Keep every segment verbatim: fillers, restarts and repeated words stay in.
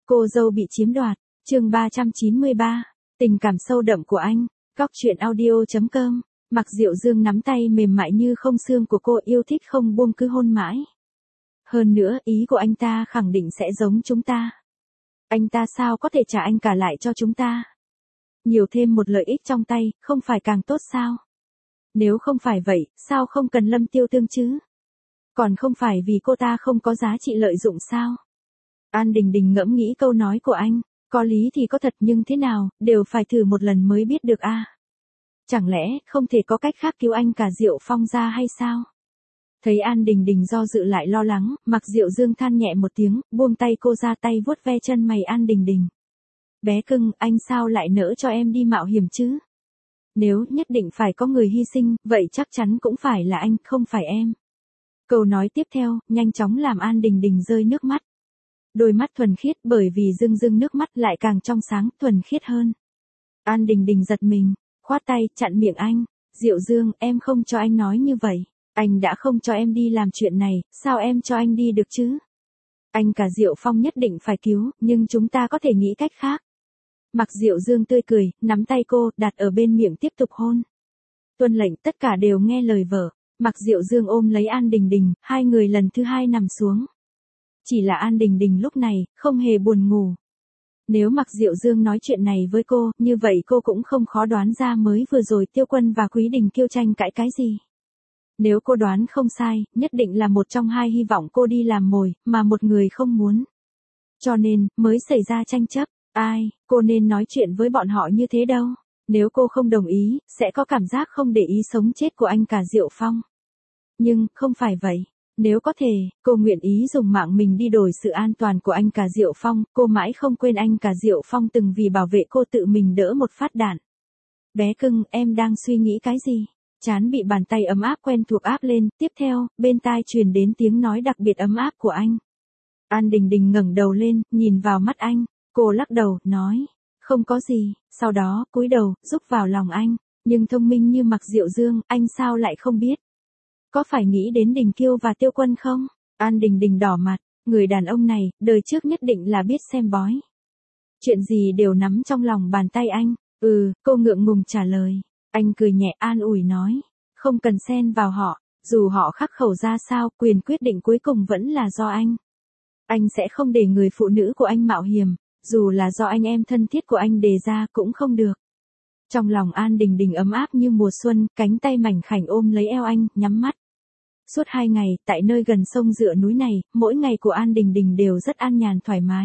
Cô dâu bị chiếm đoạt, chương ba trăm chín mươi ba, tình cảm sâu đậm của anh, góc truyện audio chấm com. Mặc Diệu Dương nắm tay mềm mại như không xương của cô, yêu thích không buông, cứ hôn mãi. Hơn nữa, ý của anh ta khẳng định sẽ giống chúng ta. Anh ta sao có thể trả anh cả lại cho chúng ta? Nhiều thêm một lợi ích trong tay, không phải càng tốt sao? Nếu không phải vậy, sao không cần Lâm Tiêu Tương chứ? Còn không phải vì cô ta không có giá trị lợi dụng sao? An Đình Đình ngẫm nghĩ câu nói của anh, có lý thì có thật nhưng thế nào, đều phải thử một lần mới biết được a. À? Chẳng lẽ không thể có cách khác cứu anh cả Diệu Phong ra hay sao? Thấy An Đình Đình do dự lại lo lắng, Mặc Diệu Dương than nhẹ một tiếng, buông tay cô ra, tay vuốt ve chân mày An Đình Đình. Bé cưng, anh sao lại nỡ cho em đi mạo hiểm chứ? Nếu nhất định phải có người hy sinh, vậy chắc chắn cũng phải là anh, không phải em. Câu nói tiếp theo, nhanh chóng làm An Đình Đình rơi nước mắt. Đôi mắt thuần khiết bởi vì rưng rưng nước mắt lại càng trong sáng, thuần khiết hơn. An Đình Đình giật mình, khoát tay, chặn miệng anh. Diệu Dương, em không cho anh nói như vậy. Anh đã không cho em đi làm chuyện này, sao em cho anh đi được chứ? Anh cả Diệu Phong nhất định phải cứu, nhưng chúng ta có thể nghĩ cách khác. Mặc Diệu Dương tươi cười, nắm tay cô, đặt ở bên miệng tiếp tục hôn. Tuân lệnh, tất cả đều nghe lời vợ. Mặc Diệu Dương ôm lấy An Đình Đình, hai người lần thứ hai nằm xuống. Chỉ là An Đình Đình lúc này, không hề buồn ngủ. Nếu Mặc Diệu Dương nói chuyện này với cô, như vậy cô cũng không khó đoán ra mới vừa rồi Tiêu Quân và Quý Đình Kiêu tranh cãi cái gì. Nếu cô đoán không sai, nhất định là một trong hai hy vọng cô đi làm mồi, mà một người không muốn. Cho nên, mới xảy ra tranh chấp. Ai, cô nên nói chuyện với bọn họ như thế đâu. Nếu cô không đồng ý, sẽ có cảm giác không để ý sống chết của anh cả Diệu Phong. Nhưng, không phải vậy. Nếu có thể, cô nguyện ý dùng mạng mình đi đổi sự an toàn của anh cả Diệu Phong, cô mãi không quên anh cả Diệu Phong từng vì bảo vệ cô tự mình đỡ một phát đạn. Bé cưng, em đang suy nghĩ cái gì? Chán bị bàn tay ấm áp quen thuộc áp lên, tiếp theo, bên tai truyền đến tiếng nói đặc biệt ấm áp của anh. An Đình Đình ngẩng đầu lên, nhìn vào mắt anh, cô lắc đầu, nói, không có gì, sau đó, cúi đầu, rúc vào lòng anh, nhưng thông minh như Mặc Diệu Dương, anh sao lại không biết? Có phải nghĩ đến Đình Kiêu và Tiêu Quân không? An Đình Đình đỏ mặt, người đàn ông này, đời trước nhất định là biết xem bói. Chuyện gì đều nắm trong lòng bàn tay anh, ừ, cô ngượng ngùng trả lời. Anh cười nhẹ an ủi nói, không cần xen vào họ, dù họ khắc khẩu ra sao, quyền quyết định cuối cùng vẫn là do anh. Anh sẽ không để người phụ nữ của anh mạo hiểm, dù là do anh em thân thiết của anh đề ra cũng không được. Trong lòng An Đình Đình ấm áp như mùa xuân, cánh tay mảnh khảnh ôm lấy eo anh, nhắm mắt. Suốt hai ngày, tại nơi gần sông dựa núi này, mỗi ngày của An Đình Đình đều rất an nhàn thoải mái.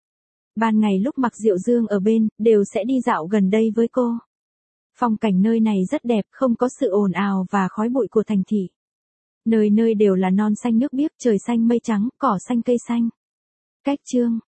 Ban ngày lúc Mặc Diệu Dương ở bên, đều sẽ đi dạo gần đây với cô. Phong cảnh nơi này rất đẹp, không có sự ồn ào và khói bụi của thành thị. Nơi nơi đều là non xanh nước biếc, trời xanh mây trắng, cỏ xanh cây xanh. Cách chương